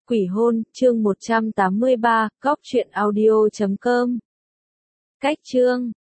Quỷ hôn, chương 183, góc truyện audio.com. Cách chương